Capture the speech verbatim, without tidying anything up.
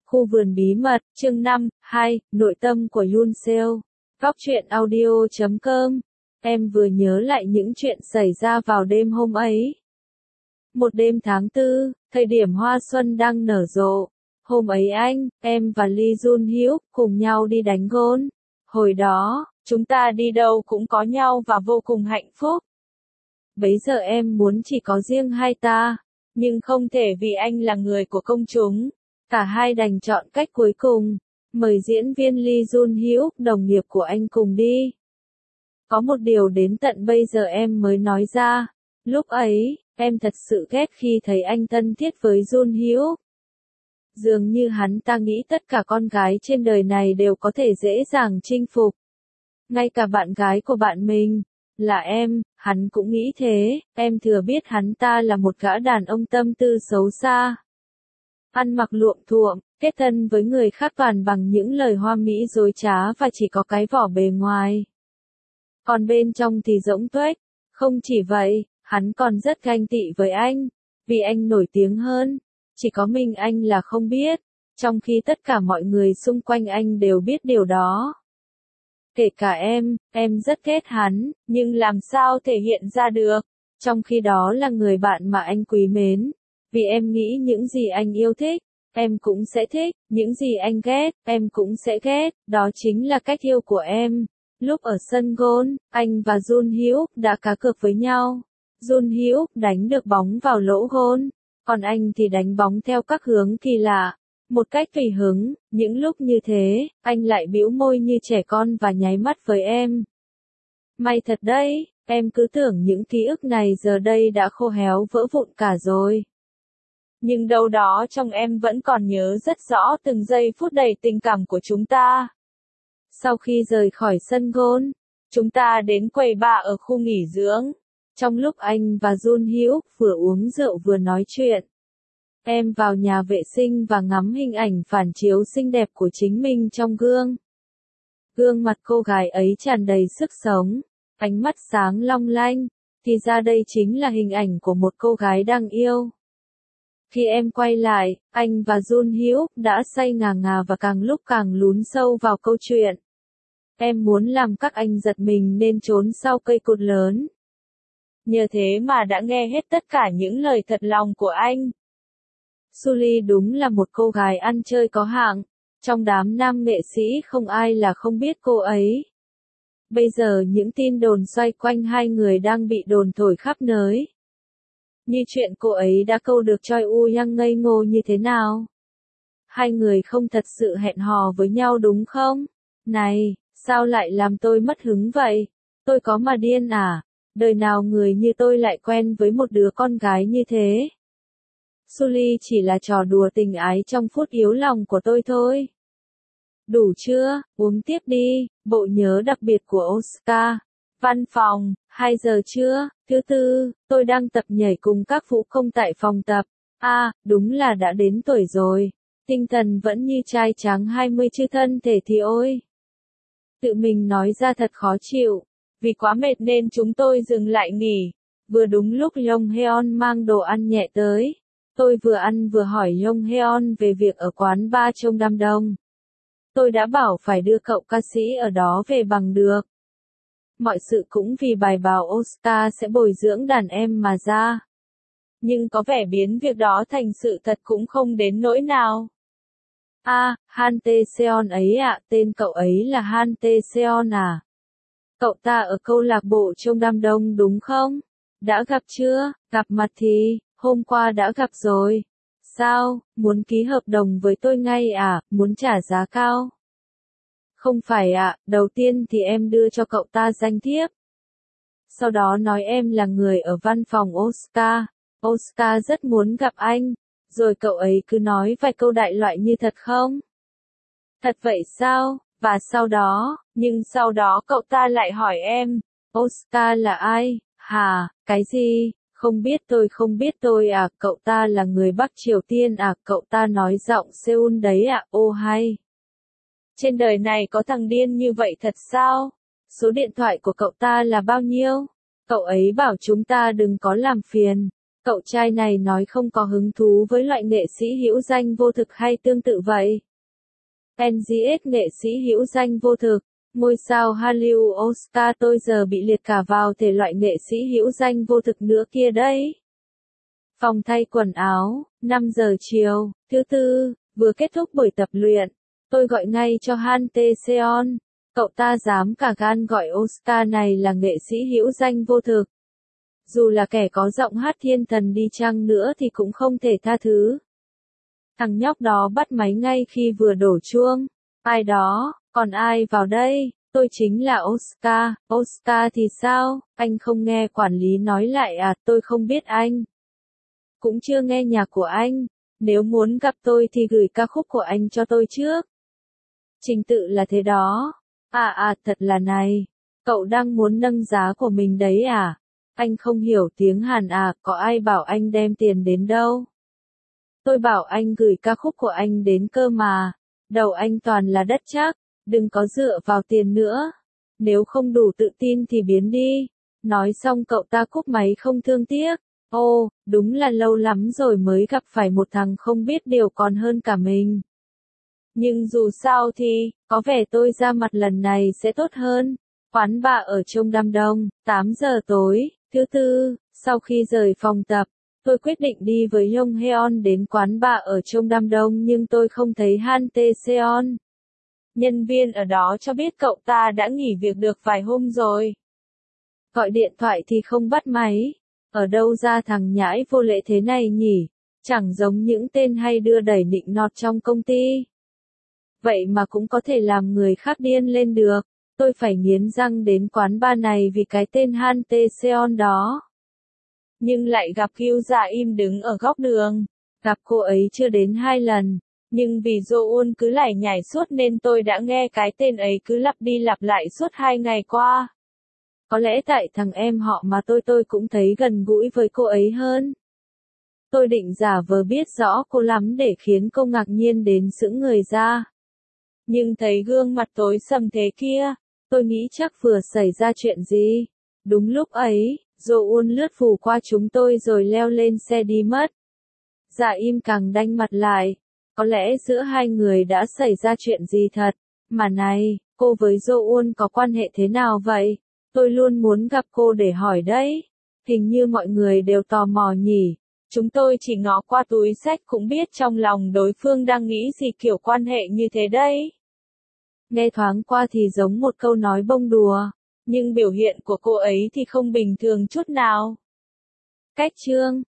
Khu vườn bí mật, chương năm, hai, nội tâm của Yoon Seo. Góc truyện audio chấm com. Em vừa nhớ lại những chuyện xảy ra vào đêm hôm ấy. Một đêm tháng tư, thời điểm hoa xuân đang nở rộ. Hôm ấy anh, em và Lee Jun Hyuk cùng nhau đi đánh golf. Hồi đó, chúng ta đi đâu cũng có nhau và vô cùng hạnh phúc. Bấy giờ em muốn chỉ có riêng hai ta, nhưng không thể vì anh là người của công chúng. Cả hai đành chọn cách cuối cùng, mời diễn viên Lee Jun Hyuk, đồng nghiệp của anh cùng đi. Có một điều đến tận bây giờ em mới nói ra, lúc ấy, em thật sự ghét khi thấy anh thân thiết với Jun Hyuk. Dường như hắn ta nghĩ tất cả con gái trên đời này đều có thể dễ dàng chinh phục. Ngay cả bạn gái của bạn mình, là em, hắn cũng nghĩ thế, em thừa biết hắn ta là một gã đàn ông tâm tư xấu xa. Ăn mặc luộm thuộm, kết thân với người khác toàn bằng những lời hoa mỹ dối trá và chỉ có cái vỏ bề ngoài. Còn bên trong thì rỗng tuếch. Không chỉ vậy, hắn còn rất ganh tị với anh, vì anh nổi tiếng hơn. Chỉ có mình anh là không biết, trong khi tất cả mọi người xung quanh anh đều biết điều đó. Kể cả em, em rất ghét hắn, nhưng làm sao thể hiện ra được, trong khi đó là người bạn mà anh quý mến. Vì em nghĩ những gì anh yêu thích, em cũng sẽ thích, những gì anh ghét, em cũng sẽ ghét, đó chính là cách yêu của em. Lúc ở sân golf, anh và Jun Hyuk đã cá cược với nhau. Jun Hyuk đánh được bóng vào lỗ golf, còn anh thì đánh bóng theo các hướng kỳ lạ. Một cách tùy hứng, những lúc như thế, anh lại bĩu môi như trẻ con và nháy mắt với em. May thật đấy, em cứ tưởng những ký ức này giờ đây đã khô héo vỡ vụn cả rồi. Nhưng đâu đó trong em vẫn còn nhớ rất rõ từng giây phút đầy tình cảm của chúng ta. Sau khi rời khỏi sân golf, chúng ta đến quầy bar ở khu nghỉ dưỡng. Trong lúc anh và Jun Hyuk vừa uống rượu vừa nói chuyện, em vào nhà vệ sinh và ngắm hình ảnh phản chiếu xinh đẹp của chính mình trong gương. Gương mặt cô gái ấy tràn đầy sức sống, ánh mắt sáng long lanh, thì ra đây chính là hình ảnh của một cô gái đang yêu. Khi em quay lại, anh và Jun Hyuk đã say ngà ngà và càng lúc càng lún sâu vào câu chuyện. Em muốn làm các anh giật mình nên trốn sau cây cột lớn. Nhờ thế mà đã nghe hết tất cả những lời thật lòng của anh. Sully đúng là một cô gái ăn chơi có hạng. Trong đám nam nghệ sĩ không ai là không biết cô ấy. Bây giờ những tin đồn xoay quanh hai người đang bị đồn thổi khắp nơi. Như chuyện cô ấy đã câu được Choi Woo Young ngây ngô như thế nào. Hai người không thật sự hẹn hò với nhau đúng không? Này, sao lại làm tôi mất hứng vậy? Tôi có mà điên à? Đời nào người như tôi lại quen với một đứa con gái như thế? Sully chỉ là trò đùa tình ái trong phút yếu lòng của tôi thôi. Đủ chưa, uống tiếp đi, bộ nhớ đặc biệt của Oscar. Văn phòng, hai giờ trưa, thứ tư, tôi đang tập nhảy cùng các vũ công tại phòng tập. À, đúng là đã đến tuổi rồi. Tinh thần vẫn như trai tráng hai mươi chứ thân thể thì ôi. Tự mình nói ra thật khó chịu. Vì quá mệt nên chúng tôi dừng lại nghỉ. Vừa đúng lúc Yong Heon mang đồ ăn nhẹ tới. Tôi vừa ăn vừa hỏi Yong Heon về việc ở quán bar trong đám đông. Tôi đã bảo phải đưa cậu ca sĩ ở đó về bằng được. Mọi sự cũng vì bài báo Oscar sẽ bồi dưỡng đàn em mà ra. Nhưng có vẻ biến việc đó thành sự thật cũng không đến nỗi nào. À, Han Tae-seon ấy ạ, tên cậu ấy là Han Tae-seon à? Cậu ta ở câu lạc bộ trong đám đông đúng không? Đã gặp chưa? Gặp mặt thì, hôm qua đã gặp rồi. Sao, muốn ký hợp đồng với tôi ngay à, muốn trả giá cao? Không phải ạ, à, đầu tiên thì em đưa cho cậu ta danh thiếp. Sau đó nói em là người ở văn phòng Oscar. Oscar rất muốn gặp anh. Rồi cậu ấy cứ nói vài câu đại loại như thật không? Thật vậy sao? Và sau đó, nhưng sau đó cậu ta lại hỏi em, Oscar là ai? Hả, cái gì? Không biết tôi không biết tôi à, cậu ta là người Bắc Triều Tiên à, cậu ta nói giọng Seoul đấy à, ô hay. Trên đời này có thằng điên như vậy thật sao? Số điện thoại của cậu ta là bao nhiêu? Cậu ấy bảo chúng ta đừng có làm phiền. Cậu trai này nói không có hứng thú với loại nghệ sĩ hữu danh vô thực hay tương tự vậy. en giê ét nghệ sĩ hữu danh vô thực, ngôi sao Hollywood Oscar tôi giờ bị liệt cả vào thể loại nghệ sĩ hữu danh vô thực nữa kia đấy. Phòng thay quần áo, năm giờ chiều, thứ tư, vừa kết thúc buổi tập luyện. Tôi gọi ngay cho Han Tae-seon. Cậu ta dám cả gan gọi Oscar này là nghệ sĩ hữu danh vô thực. Dù là kẻ có giọng hát thiên thần đi chăng nữa thì cũng không thể tha thứ. Thằng nhóc đó bắt máy ngay khi vừa đổ chuông. Ai đó, còn ai vào đây? Tôi chính là Oscar. Oscar thì sao? Anh không nghe quản lý nói lại à? Tôi không biết anh. Cũng chưa nghe nhạc của anh. Nếu muốn gặp tôi thì gửi ca khúc của anh cho tôi trước. Trình tự là thế đó. À à, thật là này. Cậu đang muốn nâng giá của mình đấy à? Anh không hiểu tiếng Hàn à, có ai bảo anh đem tiền đến đâu? Tôi bảo anh gửi ca khúc của anh đến cơ mà. Đầu anh toàn là đất chắc, đừng có dựa vào tiền nữa. Nếu không đủ tự tin thì biến đi. Nói xong cậu ta cúp máy không thương tiếc. Ô, đúng là lâu lắm rồi mới gặp phải một thằng không biết điều còn hơn cả mình. Nhưng dù sao thì, có vẻ tôi ra mặt lần này sẽ tốt hơn. Quán bar ở trong đám đông, tám giờ tối, thứ tư, sau khi rời phòng tập, tôi quyết định đi với Yong Heon đến quán bar ở trong đám đông nhưng tôi không thấy Han Tae-seon. Nhân viên ở đó cho biết cậu ta đã nghỉ việc được vài hôm rồi. Gọi điện thoại thì không bắt máy. Ở đâu ra thằng nhãi vô lễ thế này nhỉ? Chẳng giống những tên hay đưa đẩy nịnh nọt trong công ty. Vậy mà cũng có thể làm người khác điên lên được. Tôi phải nghiến răng đến quán bar này vì cái tên Han Tae-seon đó. Nhưng lại gặp Kyu Dạ im đứng ở góc đường. Gặp cô ấy chưa đến hai lần. Nhưng vì Jo-un cứ lải nhải suốt nên tôi đã nghe cái tên ấy cứ lặp đi lặp lại suốt hai ngày qua. Có lẽ tại thằng em họ mà tôi tôi cũng thấy gần gũi với cô ấy hơn. Tôi định giả vờ biết rõ cô lắm để khiến cô ngạc nhiên đến sững người ra. Nhưng thấy gương mặt tối sầm thế kia, tôi nghĩ chắc vừa xảy ra chuyện gì. Đúng lúc ấy, Jo-un lướt phủ qua chúng tôi rồi leo lên xe đi mất. Dạ im càng đanh mặt lại. Có lẽ giữa hai người đã xảy ra chuyện gì thật. Mà này, cô với Jo-un có quan hệ thế nào vậy? Tôi luôn muốn gặp cô để hỏi đấy. Hình như mọi người đều tò mò nhỉ. Chúng tôi chỉ ngó qua túi xách cũng biết trong lòng đối phương đang nghĩ gì kiểu quan hệ như thế đấy. Nghe thoáng qua thì giống một câu nói bông đùa. Nhưng biểu hiện của cô ấy thì không bình thường chút nào. Cách chương